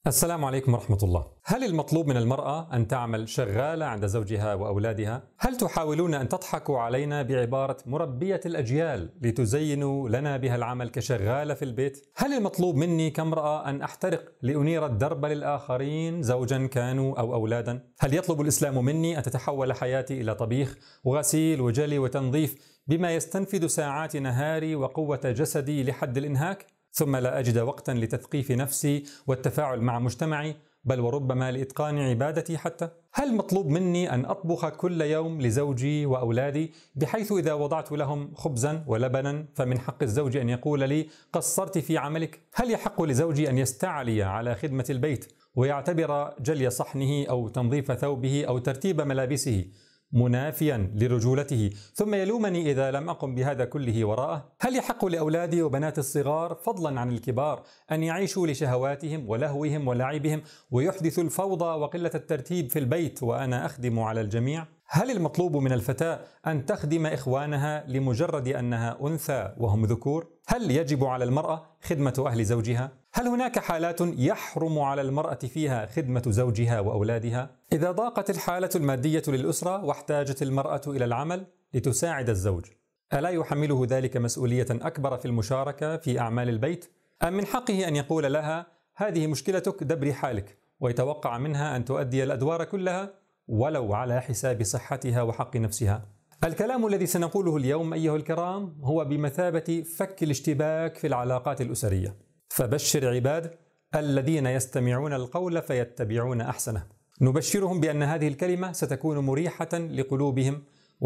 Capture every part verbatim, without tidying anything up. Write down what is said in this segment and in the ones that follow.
السلام عليكم ورحمة الله. هل المطلوب من المرأة أن تعمل شغالة عند زوجها وأولادها؟ هل تحاولون أن تضحكوا علينا بعبارة مربية الأجيال لتزينوا لنا بها العمل كشغالة في البيت؟ هل المطلوب مني كامرأة أن أحترق لأنير الدرب للآخرين زوجا كانوا أو أولادا؟ هل يطلب الإسلام مني أن تتحول حياتي إلى طبيخ وغسيل وجلي وتنظيف بما يستنفد ساعات نهاري وقوة جسدي لحد الإنهاك؟ ثم لا أجد وقتا لتثقيف نفسي والتفاعل مع مجتمعي، بل وربما لإتقان عبادتي حتى؟ هل مطلوب مني أن أطبخ كل يوم لزوجي وأولادي بحيث إذا وضعت لهم خبزا ولبنا فمن حق الزوج أن يقول لي قصرت في عملك؟ هل يحق لزوجي أن يستعلي على خدمة البيت ويعتبر جلي صحنه أو تنظيف ثوبه أو ترتيب ملابسه منافيا لرجولته ثم يلومني إذا لم أقم بهذا كله وراءه؟ هل يحق لأولادي وبنات الصغار فضلا عن الكبار أن يعيشوا لشهواتهم ولهوهم ولعبهم ويحدثوا الفوضى وقلة الترتيب في البيت وأنا أخدم على الجميع؟ هل المطلوب من الفتاة أن تخدم إخوانها لمجرد أنها أنثى وهم ذكور؟ هل يجب على المرأة خدمة أهل زوجها؟ هل هناك حالات يحرم على المرأة فيها خدمة زوجها وأولادها؟ إذا ضاقت الحالة المادية للأسرة واحتاجت المرأة إلى العمل لتساعد الزوج، ألا يحمله ذلك مسؤولية أكبر في المشاركة في أعمال البيت؟ أم من حقه أن يقول لها هذه مشكلتك دبري حالك، ويتوقع منها أن تؤدي الأدوار كلها ولو على حساب صحتها وحق نفسها؟ الكلام الذي سنقوله اليوم أيها الكرام هو بمثابة فك الاشتباك في العلاقات الأسرية، فبشر عباد الذين يستمعون القول فيتبعون أحسنه. نبشرهم بأن هذه الكلمة ستكون مريحة لقلوبهم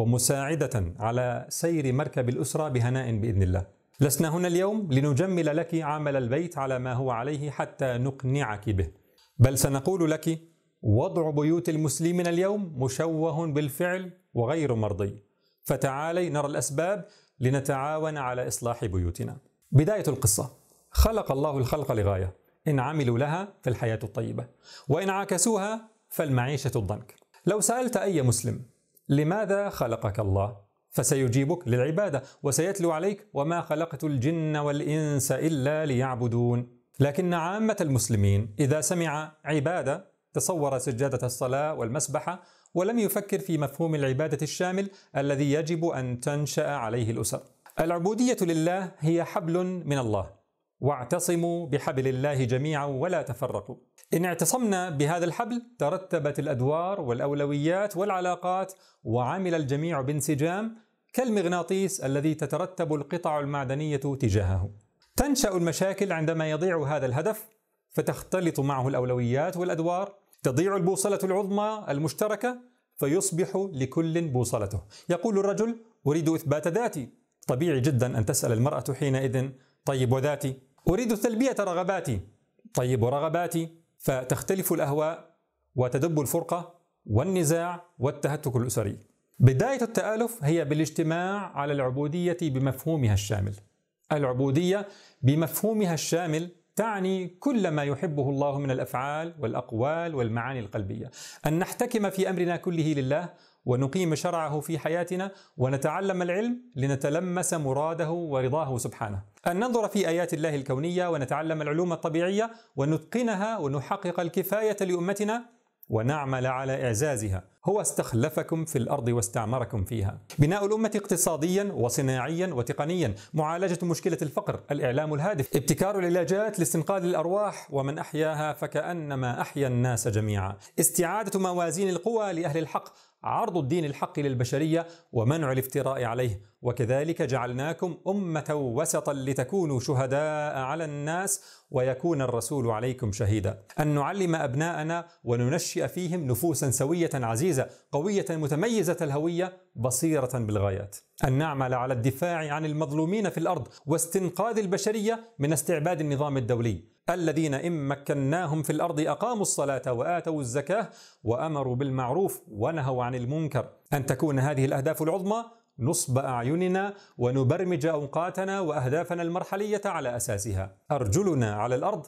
ومساعدة على سير مركب الأسرة بهناء بإذن الله. لسنا هنا اليوم لنجمل لك عمل البيت على ما هو عليه حتى نقنعك به، بل سنقول لك وضع بيوت المسلمين اليوم مشوه بالفعل وغير مرضي، فتعالي نرى الأسباب لنتعاون على إصلاح بيوتنا. بداية القصة: خلق الله الخلق لغاية، إن عملوا لها في الحياة الطيبة، وإن عاكسوها فالمعيشة الضنك. لو سألت أي مسلم لماذا خلقك الله فسيجيبك للعبادة، وسيتلو عليك وما خلقت الجن والإنس إلا ليعبدون. لكن عامة المسلمين إذا سمع عبادة تصور سجادة الصلاة والمسبحة ولم يفكر في مفهوم العبادة الشامل الذي يجب أن تنشأ عليه الأسر. العبودية لله هي حبل من الله، واعتصموا بحبل الله جميعا ولا تفرقوا. إن اعتصمنا بهذا الحبل ترتبت الأدوار والأولويات والعلاقات وعمل الجميع بانسجام كالمغناطيس الذي تترتب القطع المعدنية تجاهه. تنشأ المشاكل عندما يضيع هذا الهدف فتختلط معه الأولويات والأدوار، تضيع البوصلة العظمى المشتركة فيصبح لكل بوصلته. يقول الرجل أريد إثبات ذاتي، طبيعي جدا أن تسأل المرأة حينئذ طيب وذاتي؟ أريد تلبية رغباتي، طيب ورغباتي؟ فتختلف الأهواء وتدب الفرقة والنزاع والتهتك الأسري. بداية التآلف هي بالاجتماع على العبودية بمفهومها الشامل. العبودية بمفهومها الشامل تعني كل ما يحبه الله من الأفعال والأقوال والمعاني القلبية، أن نحتكم في أمرنا كله لله ونقيم شرعه في حياتنا ونتعلم العلم لنتلمس مراده ورضاه سبحانه، أن ننظر في آيات الله الكونية ونتعلم العلوم الطبيعية ونتقنها ونحقق الكفاية لأمتنا ونعمل على إعزازها. هو استخلفكم في الأرض واستعمركم فيها. بناء الأمة اقتصاديا وصناعيا وتقنيا، معالجة مشكلة الفقر، الإعلام الهادف، ابتكار العلاجات لاستنقاذ الأرواح، ومن أحياها فكأنما أحيا الناس جميعا، استعادة موازين القوى لأهل الحق، عرض الدين الحق للبشرية ومنع الافتراء عليه. وكذلك جعلناكم أمة وسطا لتكونوا شهداء على الناس ويكون الرسول عليكم شهيدا. أن نعلم أبناءنا وننشئ فيهم نفوسا سوية عزيزة قوية متميزة الهوية بصيرة بالغايات. أن نعمل على الدفاع عن المظلومين في الأرض واستنقاذ البشرية من استعباد النظام الدولي، الذين إن مكناهم في الأرض أقاموا الصلاة وآتوا الزكاة وأمروا بالمعروف ونهوا عن المنكر. أن تكون هذه الأهداف العظمى نصب أعيننا ونبرمج أوقاتنا وأهدافنا المرحلية على أساسها. أرجلنا على الأرض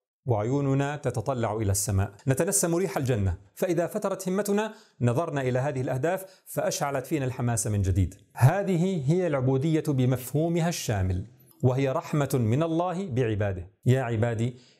وعيوننا تتطلع إلى السماء، نتنسم ريح الجنة. فإذا فترت همتنا نظرنا إلى هذه الأهداف فأشعلت فينا الحماس من جديد. هذه هي العبودية بمفهومها الشامل، وهي رحمة من الله بعباده. يا عبادي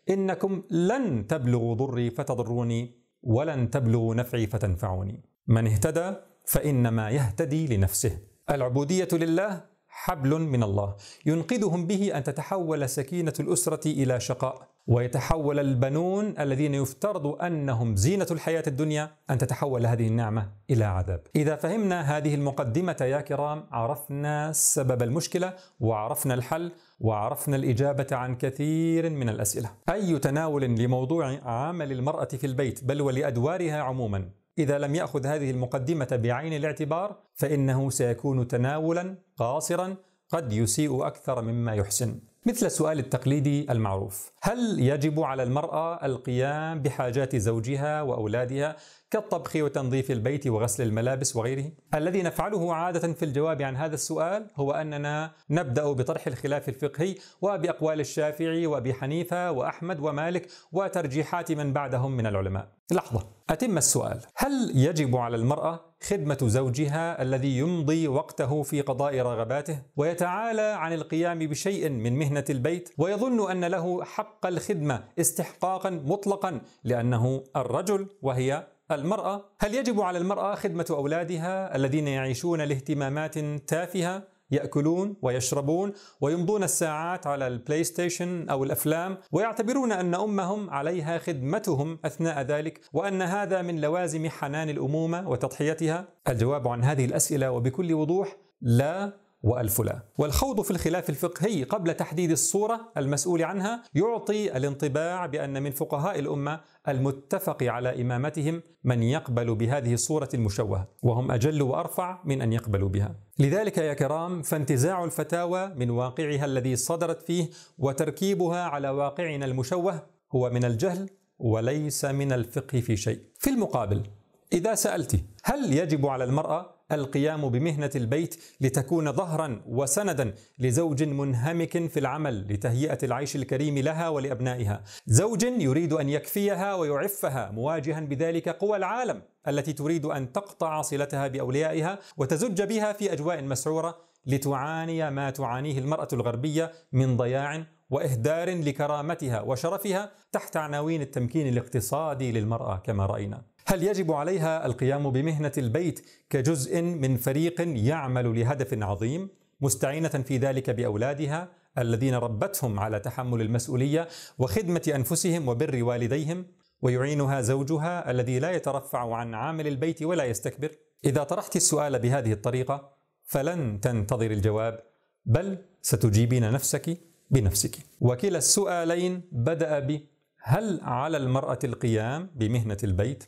إنكم لن تبلغوا ضري فتضروني ولن تبلغوا نفعي فتنفعوني. من اهتدى فإنما يهتدي لنفسه. العبودية لله حبل من الله ينقذهم به أن تتحول سكينة الأسرة إلى شقاء، ويتحول البنون الذين يفترض أنهم زينة الحياة الدنيا أن تتحول هذه النعمة إلى عذاب. إذا فهمنا هذه المقدمة يا كرام عرفنا سبب المشكلة وعرفنا الحل وعرفنا الإجابة عن كثير من الأسئلة. أي تناول لموضوع عمل المرأة في البيت بل ولأدوارها عموما إذا لم يأخذ هذه المقدمة بعين الاعتبار فإنه سيكون تناولا قاصرا قد يسيء أكثر مما يحسن. مثل السؤال التقليدي المعروف: هل يجب على المرأة القيام بحاجات زوجها وأولادها كالطبخ وتنظيف البيت وغسل الملابس وغيره؟ الذي نفعله عادة في الجواب عن هذا السؤال هو أننا نبدأ بطرح الخلاف الفقهي وبأقوال الشافعي وأبي حنيفة وأحمد ومالك وترجيحات من بعدهم من العلماء. لحظة، أتم السؤال: هل يجب على المرأة خدمة زوجها الذي يمضي وقته في قضاء رغباته ويتعالى عن القيام بشيء من مهنة البيت ويظن أن له حق الخدمة استحقاقا مطلقا لأنه الرجل وهي المرأة؟ هل يجب على المرأة خدمة أولادها الذين يعيشون لاهتمامات تافهة، يأكلون ويشربون ويمضون الساعات على البلاي ستيشن أو الأفلام ويعتبرون أن أمهم عليها خدمتهم أثناء ذلك وأن هذا من لوازم حنان الأمومة وتضحيتها؟ الجواب عن هذه الأسئلة وبكل وضوح لا وألف لا. والخوض في الخلاف الفقهي قبل تحديد الصورة المسؤول عنها يعطي الانطباع بأن من فقهاء الأمة المتفق على إمامتهم من يقبل بهذه الصورة المشوهة، وهم أجل وأرفع من أن يقبلوا بها. لذلك يا كرام فانتزاع الفتاوى من واقعها الذي صدرت فيه وتركيبها على واقعنا المشوه هو من الجهل وليس من الفقه في شيء. في المقابل إذا سألت: هل يجب على المرأة القيام بمهنة البيت لتكون ظهرا وسندا لزوج منهمك في العمل لتهيئة العيش الكريم لها ولأبنائها، زوج يريد أن يكفيها ويعفها مواجها بذلك قوى العالم التي تريد أن تقطع صلتها بأوليائها وتزج بها في أجواء مسعورة لتعاني ما تعانيه المرأة الغربية من ضياع وإهدار لكرامتها وشرفها تحت عناوين التمكين الاقتصادي للمرأة كما رأينا؟ هل يجب عليها القيام بمهنة البيت كجزء من فريق يعمل لهدف عظيم مستعينة في ذلك بأولادها الذين ربتهم على تحمل المسؤولية وخدمة أنفسهم وبر والديهم، ويعينها زوجها الذي لا يترفع عن عامل البيت ولا يستكبر؟ إذا طرحت السؤال بهذه الطريقة فلن تنتظر الجواب بل ستجيبين نفسك بنفسك. وكلا السؤالين بدأ ب: هل على المرأة القيام بمهنة البيت؟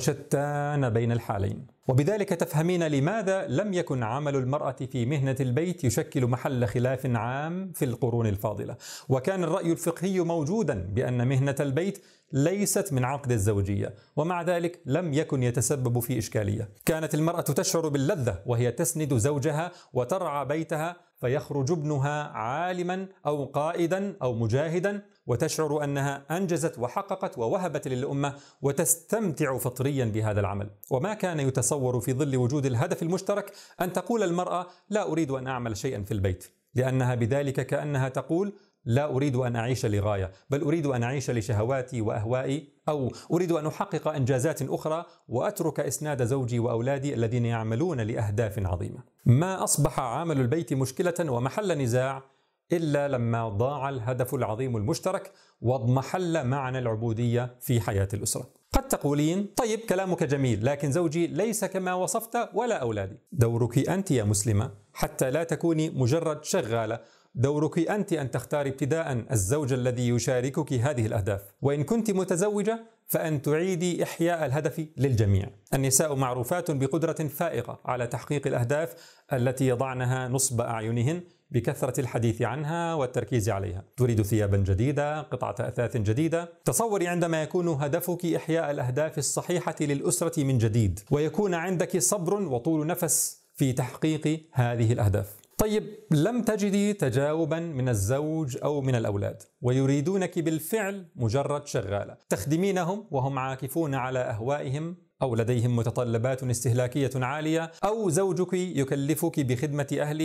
وشتان بين الحالين. وبذلك تفهمين لماذا لم يكن عمل المرأة في مهنة البيت يشكل محل خلاف عام في القرون الفاضلة، وكان الرأي الفقهي موجودا بأن مهنة البيت ليست من عقد الزوجية، ومع ذلك لم يكن يتسبب في إشكالية. كانت المرأة تشعر باللذة وهي تسند زوجها وترعى بيتها فيخرج ابنها عالما أو قائدا أو مجاهدا وتشعر أنها أنجزت وحققت ووهبت للأمة وتستمتع فطريا بهذا العمل. وما كان يتصور في ظل وجود الهدف المشترك أن تقول المرأة: لا أريد أن أعمل شيئا في البيت، لأنها بذلك كأنها تقول: لا أريد أن أعيش لغاية بل أريد أن أعيش لشهواتي وأهوائي، أو أريد أن أحقق إنجازات أخرى وأترك إسناد زوجي وأولادي الذين يعملون لأهداف عظيمة. ما أصبح عمل البيت مشكلة ومحل نزاع إلا لما ضاع الهدف العظيم المشترك واضمحل معنى العبودية في حياة الأسرة. قد تقولين: طيب كلامك جميل، لكن زوجي ليس كما وصفت ولا أولادي. دورك أنت يا مسلمة حتى لا تكوني مجرد شغالة، دورك أنت أن تختاري ابتداء الزوج الذي يشاركك هذه الأهداف، وإن كنت متزوجة فأن تعيدي إحياء الهدف للجميع. النساء معروفات بقدرة فائقة على تحقيق الأهداف التي يضعنها نصب أعينهن بكثرة الحديث عنها والتركيز عليها. تريد ثيابا جديدة، قطعة أثاث جديدة. تصوري عندما يكون هدفك إحياء الأهداف الصحيحة للأسرة من جديد ويكون عندك صبر وطول نفس في تحقيق هذه الأهداف. طيب لم تجدي تجاوبا من الزوج أو من الأولاد ويريدونك بالفعل مجرد شغالة تخدمينهم وهم عاكفون على أهوائهم، أو لديهم متطلبات استهلاكية عالية، أو زوجك يكلفك بخدمة أهله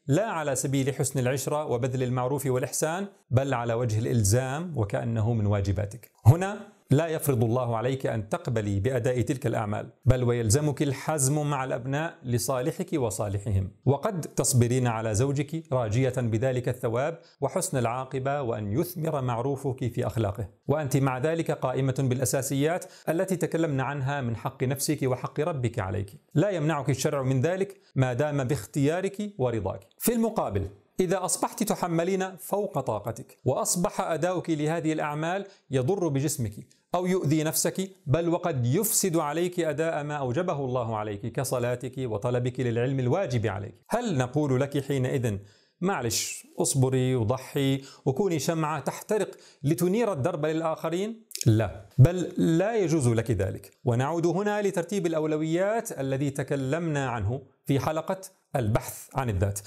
لا على سبيل حسن العشرة وبذل المعروف والإحسان، بل على وجه الإلزام وكأنه من واجباتك. هنا لا يفرض الله عليك أن تقبلي بأداء تلك الأعمال، بل ويلزمك الحزم مع الأبناء لصالحك وصالحهم، وقد تصبرين على زوجك راجية بذلك الثواب وحسن العاقبة وأن يثمر معروفك في أخلاقه، وأنت مع ذلك قائمة بالأساسيات التي تكلمنا عنها من حق نفسك وحق ربك عليك. لا يمنعك الشرع من ذلك ما دام باختيارك ورضاك. في المقابل، إذا أصبحت تحملين فوق طاقتك وأصبح أداؤك لهذه الأعمال يضر بجسمك أو يؤذي نفسك، بل وقد يفسد عليك أداء ما أوجبه الله عليك كصلاتك وطلبك للعلم الواجب عليك، هل نقول لك حينئذ معلش اصبري وضحي وكوني شمعة تحترق لتنير الدرب للآخرين؟ لا، بل لا يجوز لك ذلك. ونعود هنا لترتيب الأولويات الذي تكلمنا عنه في حلقة البحث عن الذات.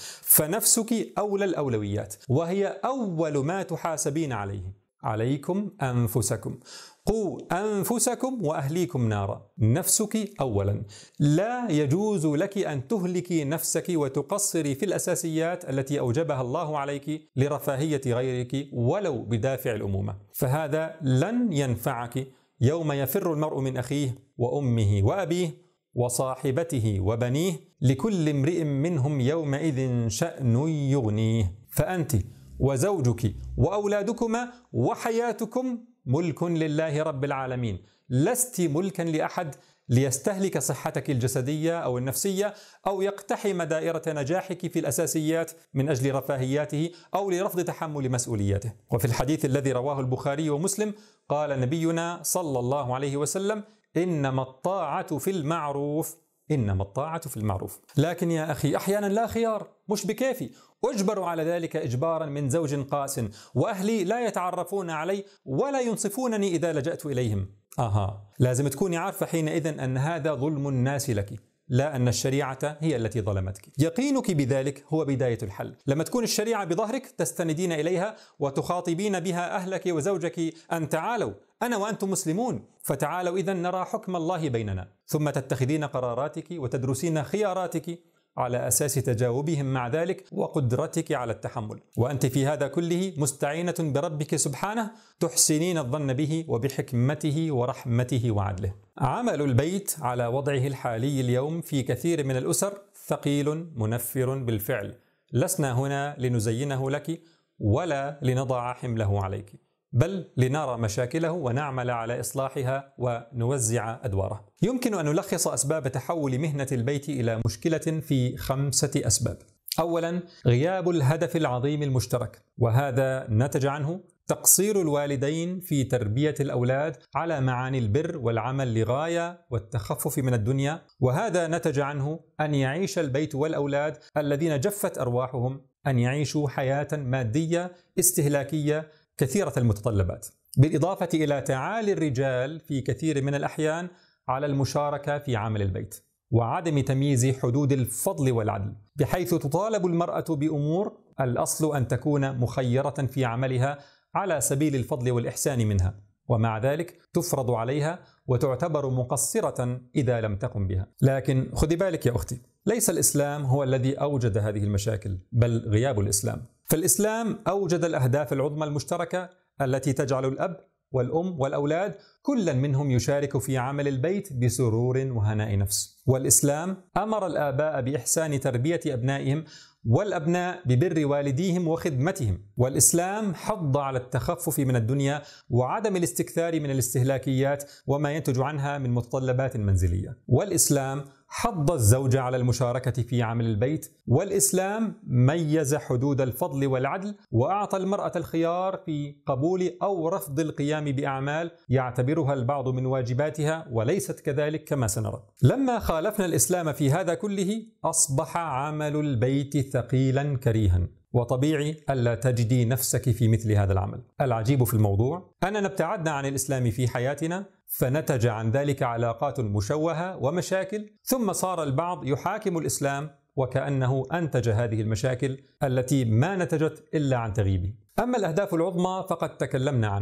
فنفسك أولى الأولويات، وهي أول ما تحاسبين عليه. عليكم أنفسكم، قوا أنفسكم وأهليكم نارا. نفسك أولا، لا يجوز لك أن تهلكي نفسك وتقصري في الأساسيات التي أوجبها الله عليك لرفاهية غيرك ولو بدافع الأمومة، فهذا لن ينفعك يوم يفر المرء من أخيه وأمه وأبيه وصاحبته وبنيه، لكل امرئ منهم يومئذ شأن يغنيه. فأنت وزوجك وأولادكما وحياتكم ملك لله رب العالمين، لست ملكا لأحد ليستهلك صحتك الجسدية أو النفسية أو يقتحم دائرة نجاحك في الأساسيات من أجل رفاهياته أو لرفض تحمل مسؤولياته. وفي الحديث الذي رواه البخاري ومسلم قال نبينا صلى الله عليه وسلم: إنما الطاعة في المعروف، إنما الطاعة في المعروف. لكن يا أخي أحيانا لا خيار، مش بكيفي، أجبر على ذلك إجبارا من زوج قاس، وأهلي لا يتعرفون علي ولا ينصفونني إذا لجأت إليهم. آها، لازم تكوني عارفة حينئذ أن هذا ظلم الناس لك، لا أن الشريعة هي التي ظلمتك. يقينك بذلك هو بداية الحل. لما تكون الشريعة بظهرك تستندين إليها وتخاطبين بها أهلك وزوجك أن تعالوا أنا وأنتم مسلمون، فتعالوا إذن نرى حكم الله بيننا، ثم تتخذين قراراتك وتدرسين خياراتك على أساس تجاوبهم مع ذلك وقدرتك على التحمل، وأنت في هذا كله مستعينة بربك سبحانه تحسنين الظن به وبحكمته ورحمته وعدله. عمل البيت على وضعه الحالي اليوم في كثير من الأسر ثقيل منفر بالفعل، لسنا هنا لنزينه لك ولا لنضع حمله عليك، بل لنرى مشاكله ونعمل على إصلاحها ونوزع أدواره. يمكن أن نلخص أسباب تحول مهنة البيت إلى مشكلة في خمسة أسباب. أولا، غياب الهدف العظيم المشترك، وهذا نتج عنه تقصير الوالدين في تربية الأولاد على معاني البر والعمل لغاية والتخفف من الدنيا، وهذا نتج عنه أن يعيش البيت والأولاد الذين جفت أرواحهم أن يعيشوا حياة مادية استهلاكية كثيرة المتطلبات، بالإضافة إلى تعالي الرجال في كثير من الأحيان على المشاركة في عمل البيت، وعدم تمييز حدود الفضل والعدل، بحيث تطالب المرأة بأمور الأصل أن تكون مخيرة في عملها على سبيل الفضل والإحسان منها، ومع ذلك تفرض عليها وتعتبر مقصرة إذا لم تقم بها. لكن خذي بالك يا أختي، ليس الإسلام هو الذي أوجد هذه المشاكل، بل غياب الإسلام. فالإسلام أوجد الأهداف العظمى المشتركة التي تجعل الأب والأم والأولاد كل منهم يشارك في عمل البيت بسرور وهناء نفس. والإسلام أمر الآباء بإحسان تربية أبنائهم والأبناء ببر والديهم وخدمتهم. والإسلام حض على التخفف من الدنيا وعدم الاستكثار من الاستهلاكيات وما ينتج عنها من متطلبات منزلية. والإسلام حض الزوج على المشاركة في عمل البيت. والإسلام ميز حدود الفضل والعدل وأعطى المرأة الخيار في قبول أو رفض القيام بأعمال يعتبرها البعض من واجباتها وليست كذلك كما سنرى. لما خالفنا الإسلام في هذا كله أصبح عمل البيت ثقيلا كريها، وطبيعي ألا تجدي نفسك في مثل هذا العمل. العجيب في الموضوع أننا ابتعدنا عن الإسلام في حياتنا، فنتج عن ذلك علاقات مشوهة ومشاكل، ثم صار البعض يحاكم الإسلام وكأنه أنتج هذه المشاكل التي ما نتجت إلا عن تغييبه. أما الأهداف العظمى فقد تكلمنا عنها،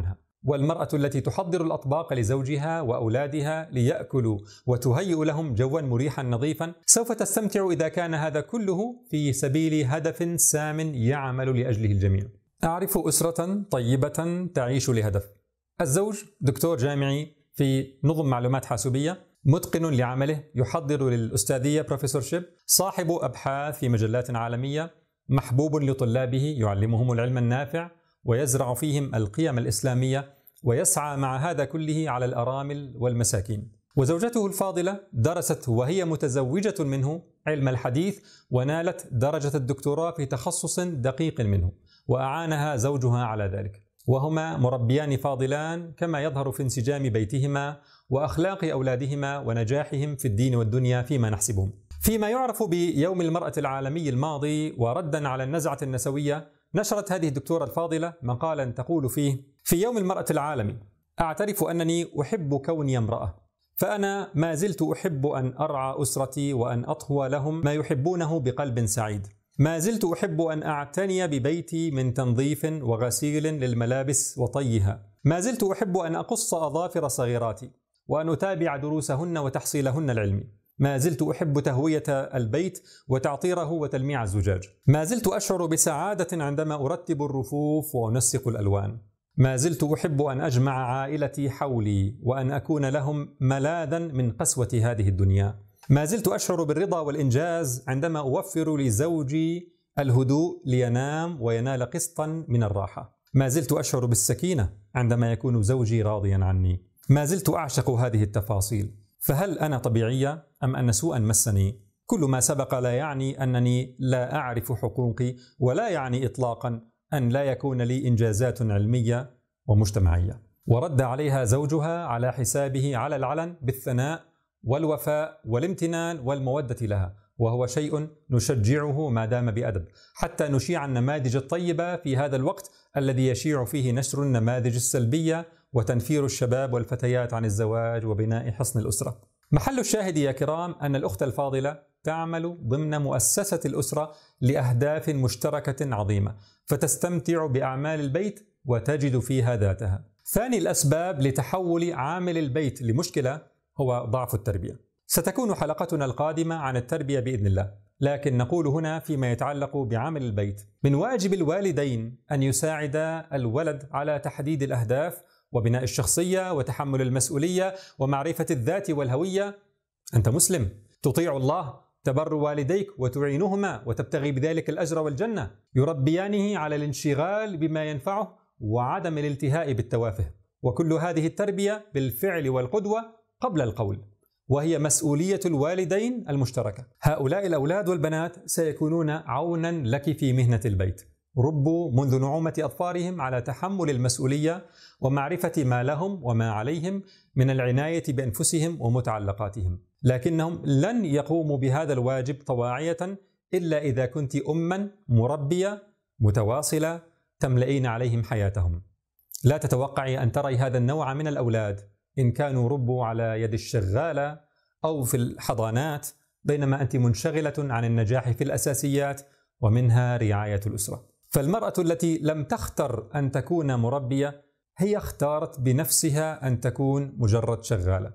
والمرأة التي تحضر الأطباق لزوجها وأولادها ليأكلوا وتهيئ لهم جوا مريحا نظيفا سوف تستمتع إذا كان هذا كله في سبيل هدف سام يعمل لأجله الجميع. أعرف أسرة طيبة تعيش لهدف. الزوج دكتور جامعي في نظم معلومات حاسوبية، متقن لعمله، يحضر للأستاذية بروفيسورشيب، صاحب أبحاث في مجلات عالمية، محبوب لطلابه، يعلمهم العلم النافع ويزرع فيهم القيم الإسلامية، ويسعى مع هذا كله على الأرامل والمساكين. وزوجته الفاضلة درست وهي متزوجة منه علم الحديث ونالت درجة الدكتوراه في تخصص دقيق منه، وأعانها زوجها على ذلك، وهما مربيان فاضلان كما يظهر في انسجام بيتهما وأخلاق أولادهما ونجاحهم في الدين والدنيا فيما نحسبهم. فيما يعرف بيوم المرأة العالمي الماضي وردا على النزعة النسوية، نشرت هذه الدكتورة الفاضلة مقالا تقول فيه: في يوم المرأة العالمي أعترف أنني أحب كوني امرأة، فأنا ما زلت أحب أن أرعى أسرتي وأن أطهو لهم ما يحبونه بقلب سعيد. ما زلت أحب أن أعتني ببيتي من تنظيف وغسيل للملابس وطيها. ما زلت أحب أن أقص أظافر صغيراتي وأن أتابع دروسهن وتحصيلهن العلمي. ما زلت أحب تهوية البيت وتعطيره وتلميع الزجاج. ما زلت أشعر بسعادة عندما أرتب الرفوف وأنسق الألوان. ما زلت أحب أن أجمع عائلتي حولي وأن أكون لهم ملاذا من قسوة هذه الدنيا. ما زلت أشعر بالرضا والإنجاز عندما أوفر لزوجي الهدوء لينام وينال قسطا من الراحة. ما زلت أشعر بالسكينة عندما يكون زوجي راضيا عني. ما زلت أعشق هذه التفاصيل. فهل أنا طبيعية أم أن سوءا مسني؟ كل ما سبق لا يعني أنني لا أعرف حقوقي، ولا يعني إطلاقا أن لا يكون لي إنجازات علمية ومجتمعية. ورد عليها زوجها على حسابه على العلن بالثناء والوفاء والامتنان والمودة لها، وهو شيء نشجعه ما دام بأدب، حتى نشيع النماذج الطيبة في هذا الوقت الذي يشيع فيه نشر النماذج السلبية وتنفير الشباب والفتيات عن الزواج وبناء حصن الأسرة. محل الشاهد يا كرام أن الأخت الفاضلة تعمل ضمن مؤسسة الأسرة لأهداف مشتركة عظيمة، فتستمتع بأعمال البيت وتجد فيها ذاتها. ثاني الأسباب لتحول عامل البيت لمشكلة هو ضعف التربية. ستكون حلقتنا القادمة عن التربية بإذن الله، لكن نقول هنا فيما يتعلق بعمل البيت: من واجب الوالدين أن يساعدا الولد على تحديد الأهداف وبناء الشخصية وتحمل المسؤولية ومعرفة الذات والهوية. أنت مسلم، تطيع الله، تبر والديك وتعينهما وتبتغي بذلك الأجر والجنة. يربيانه على الانشغال بما ينفعه وعدم الالتهاء بالتوافه، وكل هذه التربية بالفعل والقدوة قبل القول، وهي مسؤولية الوالدين المشتركة. هؤلاء الأولاد والبنات سيكونون عونا لك في مهنة البيت. ربوا منذ نعومة أظفارهم على تحمل المسؤولية ومعرفة ما لهم وما عليهم من العناية بأنفسهم ومتعلقاتهم، لكنهم لن يقوموا بهذا الواجب طواعية إلا إذا كنت أما مربية متواصلة تملئين عليهم حياتهم. لا تتوقعي أن تري هذا النوع من الأولاد إن كانوا ربوا على يد الشغالة أو في الحضانات، بينما أنت منشغلة عن النجاح في الأساسيات ومنها رعاية الأسرة. فالمرأة التي لم تختر أن تكون مربية هي اختارت بنفسها أن تكون مجرد شغالة،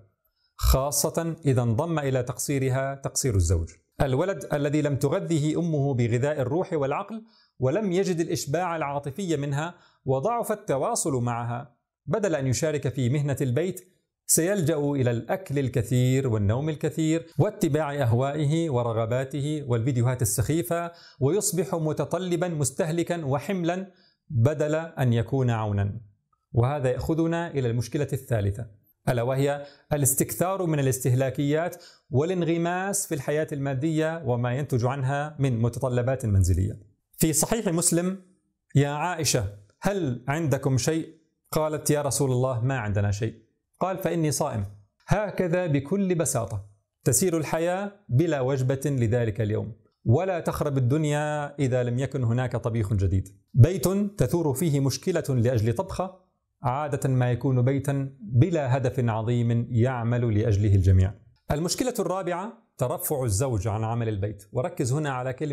خاصة إذا انضم إلى تقصيرها تقصير الزوج. الولد الذي لم تغذيه أمه بغذاء الروح والعقل ولم يجد الإشباع العاطفي منها وضعف التواصل معها، بدل أن يشارك في مهنة البيت سيلجأ إلى الأكل الكثير والنوم الكثير واتباع أهوائه ورغباته والفيديوهات السخيفة، ويصبح متطلبا مستهلكا وحملا بدل أن يكون عونا. وهذا يأخذنا إلى المشكلة الثالثة، ألا وهي الاستكثار من الاستهلاكيات والانغماس في الحياة المادية وما ينتج عنها من متطلبات منزلية. في صحيح مسلم: يا عائشة هل عندكم شيء؟ قالت: يا رسول الله ما عندنا شيء. قال: فإني صائم. هكذا بكل بساطة تسير الحياة بلا وجبة لذلك اليوم، ولا تخرب الدنيا إذا لم يكن هناك طبيخ جديد. بيت تثور فيه مشكلة لأجل طبخة عادة ما يكون بيتا بلا هدف عظيم يعمل لأجله الجميع. المشكلة الرابعة: ترفع الزوج عن عمل البيت. وركز هنا على كلمة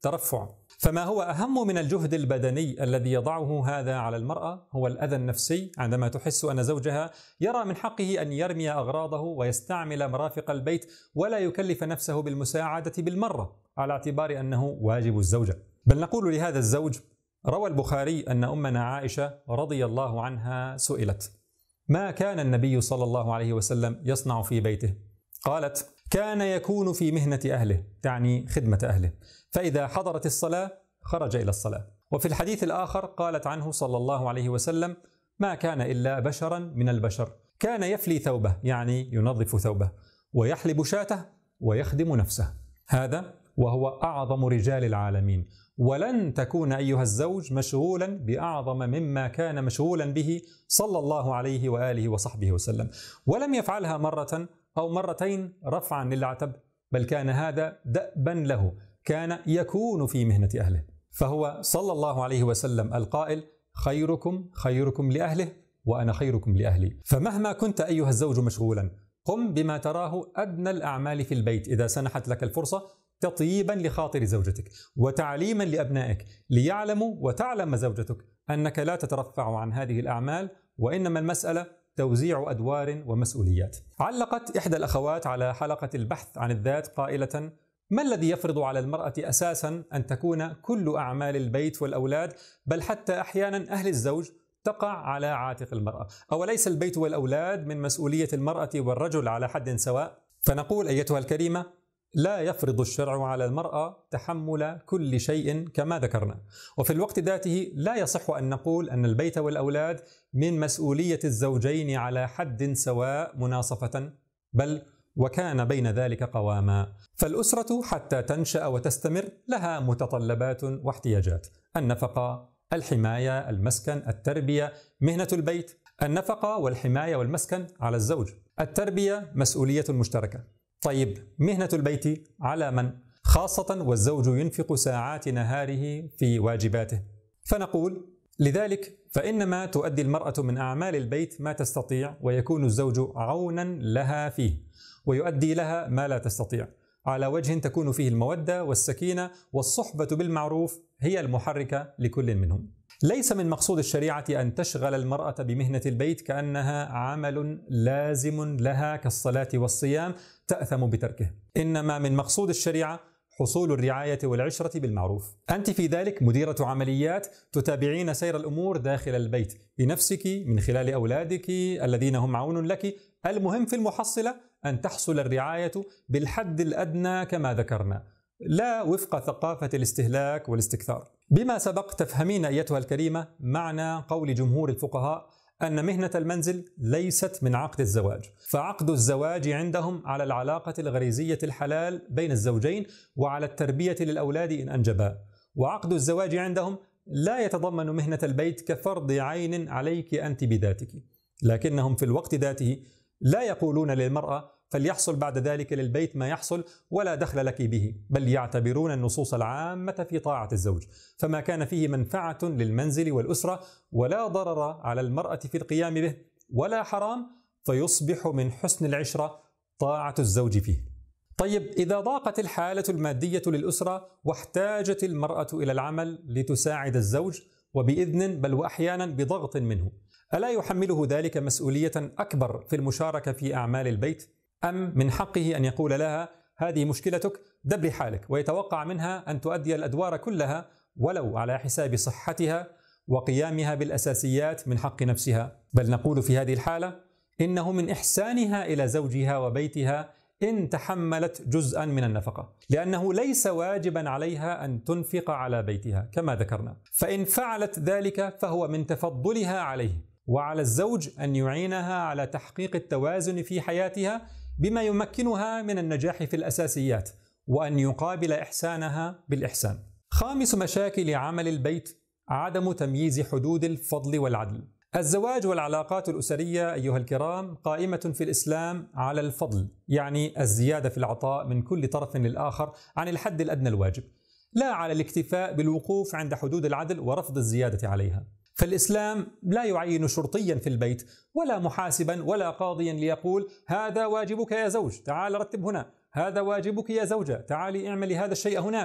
ترفع. فما هو أهم من الجهد البدني الذي يضعه هذا على المرأة هو الأذى النفسي عندما تحس أن زوجها يرى من حقه أن يرمي أغراضه ويستعمل مرافق البيت ولا يكلف نفسه بالمساعدة بالمرة على اعتبار أنه واجب الزوجة. بل نقول لهذا الزوج: روى البخاري أن أمنا عائشة رضي الله عنها سئلت: ما كان النبي صلى الله عليه وسلم يصنع في بيته؟ قالت: كان يكون في مهنة أهله، تعني خدمة أهله، فإذا حضرت الصلاة خرج إلى الصلاة. وفي الحديث الآخر قالت عنه صلى الله عليه وسلم: ما كان إلا بشرا من البشر، كان يفلي ثوبه، يعني ينظف ثوبه، ويحلب شاته، ويخدم نفسه. هذا وهو أعظم رجال العالمين، ولن تكون أيها الزوج مشغولا بأعظم مما كان مشغولا به صلى الله عليه وآله وصحبه وسلم، ولم يفعلها مرة أو مرتين رفعا للعتب، بل كان هذا دأبا له، كان يكون في مهنة أهله. فهو صلى الله عليه وسلم القائل: خيركم خيركم لأهله وأنا خيركم لأهلي. فمهما كنت أيها الزوج مشغولا، قم بما تراه أدنى الأعمال في البيت إذا سنحت لك الفرصة، تطيبا لخاطر زوجتك وتعليما لأبنائك ليعلموا وتعلم زوجتك أنك لا تترفع عن هذه الأعمال، وإنما المسألة توزيع أدوار ومسؤوليات. علقت إحدى الأخوات على حلقة البحث عن الذات قائلة: ما الذي يفرض على المرأة أساسا أن تكون كل أعمال البيت والأولاد، بل حتى أحيانا أهل الزوج، تقع على عاتق المرأة؟ أوليس البيت والأولاد من مسؤولية المرأة والرجل على حد سواء؟ فنقول أيتها الكريمة: لا يفرض الشرع على المرأة تحمل كل شيء كما ذكرنا، وفي الوقت ذاته لا يصح أن نقول أن البيت والأولاد من مسؤولية الزوجين على حد سواء مناصفة، بل وكان بين ذلك قواما. فالأسرة حتى تنشأ وتستمر لها متطلبات واحتياجات: النفقة، الحماية، المسكن، التربية، مهنة البيت. النفقة والحماية والمسكن على الزوج، التربية مسؤولية مشتركة. طيب مهنة البيت على من؟ خاصة والزوج ينفق ساعات نهاره في واجباته. فنقول: لذلك فإنما تؤدي المرأة من أعمال البيت ما تستطيع، ويكون الزوج عونا لها فيه، ويؤدي لها ما لا تستطيع، على وجه تكون فيه المودة والسكينة والصحبة بالمعروف هي المحركة لكل منهم. ليس من مقصود الشريعة أن تشغل المرأة بمهنة البيت كأنها عمل لازم لها كالصلاة والصيام تأثم بتركه، إنما من مقصود الشريعة حصول الرعاية والعشرة بالمعروف. أنت في ذلك مديرة عمليات تتابعين سير الأمور داخل البيت بنفسك من خلال أولادك الذين هم عون لك. المهم في المحصلة أن تحصل الرعاية بالحد الأدنى كما ذكرنا، لا وفق ثقافة الاستهلاك والاستكثار. بما سبق تفهمين أيتها الكريمة معنى قول جمهور الفقهاء أن مهنة المنزل ليست من عقد الزواج، فعقد الزواج عندهم على العلاقة الغريزية الحلال بين الزوجين وعلى التربية للأولاد إن أنجبا، وعقد الزواج عندهم لا يتضمن مهنة البيت كفرض عين عليك أنت بذاتك. لكنهم في الوقت ذاته لا يقولون للمرأة فليحصل بعد ذلك للبيت ما يحصل ولا دخل لك به، بل يعتبرون النصوص العامة في طاعة الزوج، فما كان فيه منفعة للمنزل والأسرة ولا ضرر على المرأة في القيام به ولا حرام، فيصبح من حسن العشرة طاعة الزوج فيه. طيب إذا ضاقت الحالة المادية للأسرة واحتاجت المرأة إلى العمل لتساعد الزوج وبإذن بل وأحيانا بضغط منه، ألا يحمله ذلك مسؤولية أكبر في المشاركة في أعمال البيت؟ أم من حقه أن يقول لها هذه مشكلتك دبري حالك، ويتوقع منها أن تؤدي الأدوار كلها ولو على حساب صحتها وقيامها بالأساسيات من حق نفسها؟ بل نقول في هذه الحالة إنه من إحسانها إلى زوجها وبيتها إن تحملت جزءا من النفقة، لأنه ليس واجبا عليها أن تنفق على بيتها كما ذكرنا، فإن فعلت ذلك فهو من تفضلها عليه، وعلى الزوج أن يعينها على تحقيق التوازن في حياتها بما يمكنها من النجاح في الأساسيات، وأن يقابل إحسانها بالإحسان. خامس مشاكل عمل البيت عدم تمييز حدود الفضل والعدل. الزواج والعلاقات الأسرية أيها الكرام قائمة في الإسلام على الفضل، يعني الزيادة في العطاء من كل طرف للآخر عن الحد الأدنى الواجب، لا على الاكتفاء بالوقوف عند حدود العدل ورفض الزيادة عليها. فالإسلام لا يعين شرطيا في البيت ولا محاسبا ولا قاضيا ليقول هذا واجبك يا زوج تعال رتب هنا، هذا واجبك يا زوجة تعالي اعملي هذا الشيء هناك.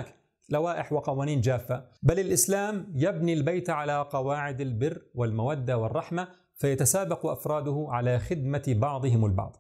لوائح وقوانين جافة، بل الإسلام يبني البيت على قواعد البر والمودة والرحمة، فيتسابق أفراده على خدمة بعضهم البعض.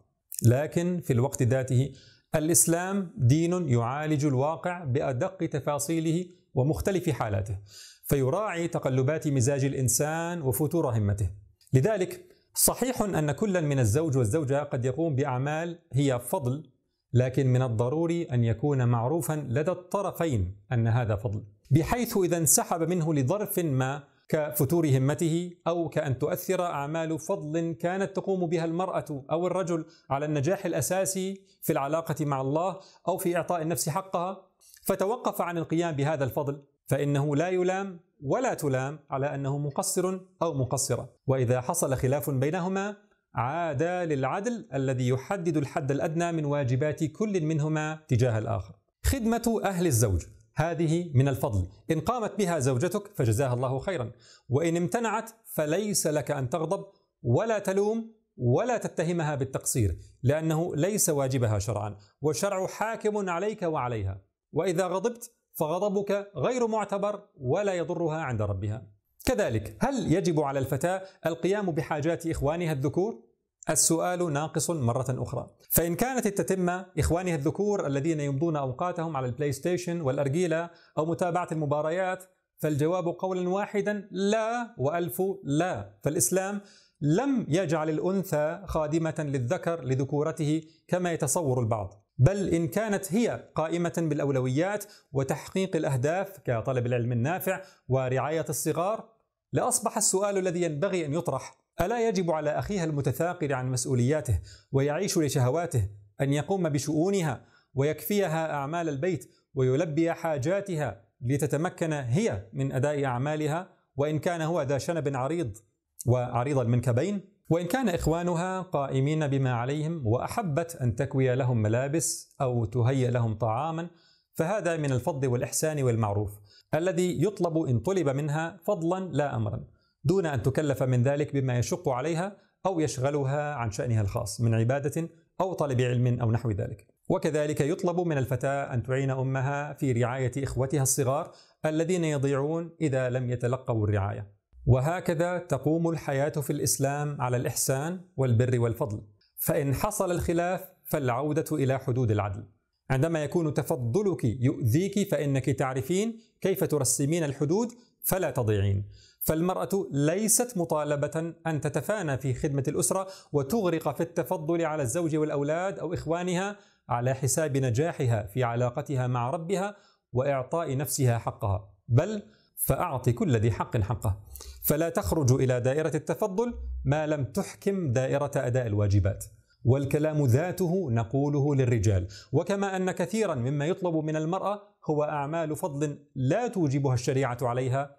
لكن في الوقت ذاته الإسلام دين يعالج الواقع بأدق تفاصيله ومختلف حالاته، فيراعي تقلبات مزاج الإنسان وفتور همته. لذلك صحيح أن كلا من الزوج والزوجة قد يقوم بأعمال هي فضل، لكن من الضروري أن يكون معروفا لدى الطرفين أن هذا فضل، بحيث إذا انسحب منه لظرف ما كفتور همته أو كأن تؤثر أعمال فضل كانت تقوم بها المرأة أو الرجل على النجاح الأساسي في العلاقة مع الله أو في إعطاء النفس حقها، فتوقف عن القيام بهذا الفضل، فإنه لا يلام ولا تلام على أنه مقصر أو مقصرة. وإذا حصل خلاف بينهما عاد للعدل الذي يحدد الحد الأدنى من واجبات كل منهما تجاه الآخر. خدمة أهل الزوج هذه من الفضل، إن قامت بها زوجتك فجزاها الله خيرا، وإن امتنعت فليس لك أن تغضب ولا تلوم ولا تتهمها بالتقصير، لأنه ليس واجبها شرعا، والشرع حاكم عليك وعليها. وإذا غضبت فغضبك غير معتبر ولا يضرها عند ربها. كذلك هل يجب على الفتاة القيام بحاجات إخوانها الذكور؟ السؤال ناقص مرة أخرى، فإن كانت التتمة إخوانها الذكور الذين يمضون أوقاتهم على البلاي ستيشن والأرجيلة أو متابعة المباريات، فالجواب قولا واحدا لا وألف لا. فالإسلام لم يجعل الأنثى خادمة للذكر لذكورته كما يتصور البعض، بل إن كانت هي قائمة بالأولويات وتحقيق الأهداف كطلب العلم النافع ورعاية الصغار، لأصبح السؤال الذي ينبغي أن يطرح: ألا يجب على أخيها المتثاقل عن مسؤولياته ويعيش لشهواته أن يقوم بشؤونها ويكفيها أعمال البيت ويلبي حاجاتها لتتمكن هي من أداء أعمالها، وإن كان هو ذا شنب عريض وعريض المنكبين؟ وإن كان إخوانها قائمين بما عليهم وأحبت أن تكوي لهم ملابس أو تهيئ لهم طعاما، فهذا من الفضل والإحسان والمعروف الذي يطلب إن طلب منها فضلا لا أمرا، دون أن تكلف من ذلك بما يشق عليها أو يشغلها عن شأنها الخاص من عبادة أو طلب علم أو نحو ذلك. وكذلك يطلب من الفتاة أن تعين أمها في رعاية إخوتها الصغار الذين يضيعون إذا لم يتلقوا الرعاية. وهكذا تقوم الحياة في الإسلام على الإحسان والبر والفضل. فإن حصل الخلاف فالعودة إلى حدود العدل. عندما يكون تفضلك يؤذيك فإنك تعرفين كيف ترسمين الحدود فلا تضيعين. فالمرأة ليست مطالبة أن تتفانى في خدمة الأسرة وتغرق في التفضل على الزوج والأولاد أو إخوانها على حساب نجاحها في علاقتها مع ربها وإعطاء نفسها حقها، بل فأعط كل ذي حق حقه. فلا تخرج إلى دائرة التفضل ما لم تحكم دائرة أداء الواجبات. والكلام ذاته نقوله للرجال، وكما أن كثيرا مما يطلب من المرأة هو أعمال فضل لا توجبها الشريعة عليها،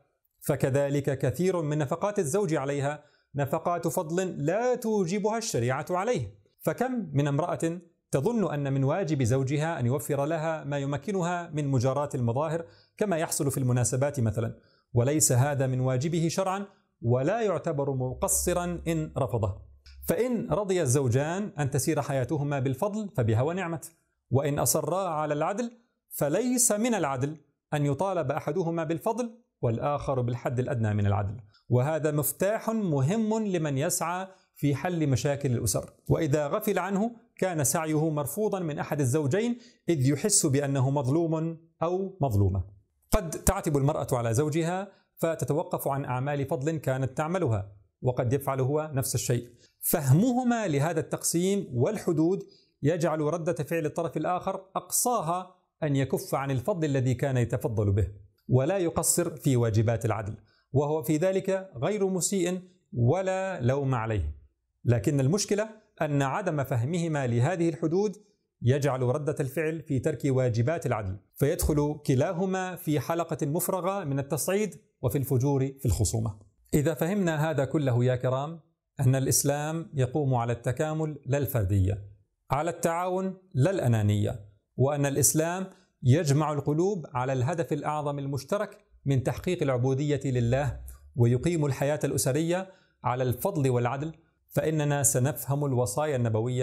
فكذلك كثير من نفقات الزوج عليها نفقات فضل لا توجبها الشريعة عليه. فكم من امرأة تظن أن من واجب زوجها أن يوفر لها ما يمكنها من مجاراة المظاهر كما يحصل في المناسبات مثلا، وليس هذا من واجبه شرعا ولا يعتبر مقصرا إن رفضه. فإن رضي الزوجان أن تسير حياتهما بالفضل فبها ونعمت، وإن أصرا على العدل فليس من العدل أن يطالب أحدهما بالفضل والآخر بالحد الأدنى من العدل. وهذا مفتاح مهم لمن يسعى في حل مشاكل الأسر، وإذا غفل عنه كان سعيه مرفوضا من أحد الزوجين إذ يحس بأنه مظلوم أو مظلومة. قد تعتب المرأة على زوجها فتتوقف عن أعمال فضل كانت تعملها، وقد يفعل هو نفس الشيء. فهمهما لهذا التقسيم والحدود يجعل ردة فعل الطرف الآخر أقصاها أن يكف عن الفضل الذي كان يتفضل به ولا يقصر في واجبات العدل، وهو في ذلك غير مسيء ولا لوم عليه. لكن المشكلة أن عدم فهمهما لهذه الحدود يجعل ردة الفعل في ترك واجبات العدل، فيدخل كلاهما في حلقة مفرغة من التصعيد وفي الفجور في الخصومة. إذا فهمنا هذا كله يا كرام، أن الإسلام يقوم على التكامل لا الفردية، على التعاون لا الأنانية، وأن الإسلام يجمع القلوب على الهدف الأعظم المشترك من تحقيق العبودية لله، ويقيم الحياة الأسرية على الفضل والعدل، فإننا سنفهم الوصايا النبوية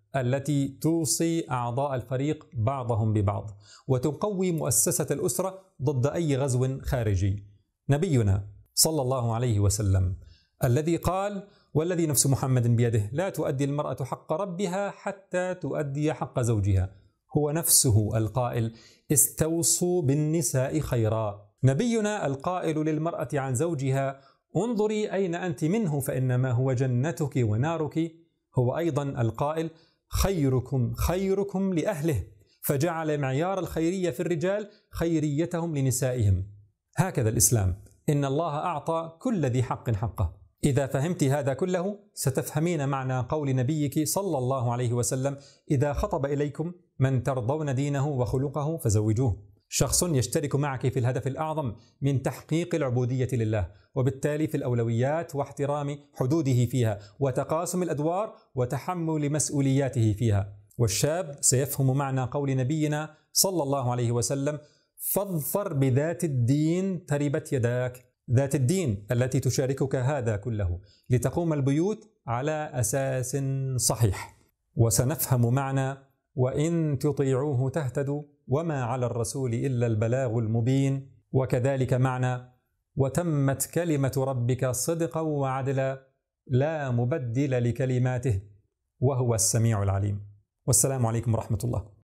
التي توصي أعضاء الفريق بعضهم ببعض وتقوي مؤسسة الأسرة ضد أي غزو خارجي. نبينا صلى الله عليه وسلم الذي قال: والذي نفس محمد بيده لا تؤدي المرأة حق ربها حتى تؤدي حق زوجها، هو نفسه القائل: استوصوا بالنساء خيرا. نبينا القائل للمرأة عن زوجها: انظري أين أنت منه فإنما هو جنتك ونارك، هو أيضا القائل: خيركم خيركم لأهله، فجعل معيار الخيرية في الرجال خيريتهم لنسائهم. هكذا الإسلام، إن الله أعطى كل ذي حق حقه. إذا فهمت هذا كله ستفهمين معنى قول نبيك صلى الله عليه وسلم: إذا خطب إليكم من ترضون دينه وخلقه فزوجوه. شخص يشترك معك في الهدف الأعظم من تحقيق العبودية لله، وبالتالي في الأولويات واحترام حدوده فيها وتقاسم الأدوار وتحمل مسؤولياته فيها. والشاب سيفهم معنى قول نبينا صلى الله عليه وسلم: فاظفر بذات الدين تربت يداك، ذات الدين التي تشاركك هذا كله لتقوم البيوت على أساس صحيح. وسنفهم معنى: وإن تطيعوه تهتدوا وما على الرسول إلا البلاغ المبين. وكذلك معنى: وتمت كلمة ربك صدقا وعدلا لا مبدل لكلماته وهو السميع العليم. والسلام عليكم ورحمة الله.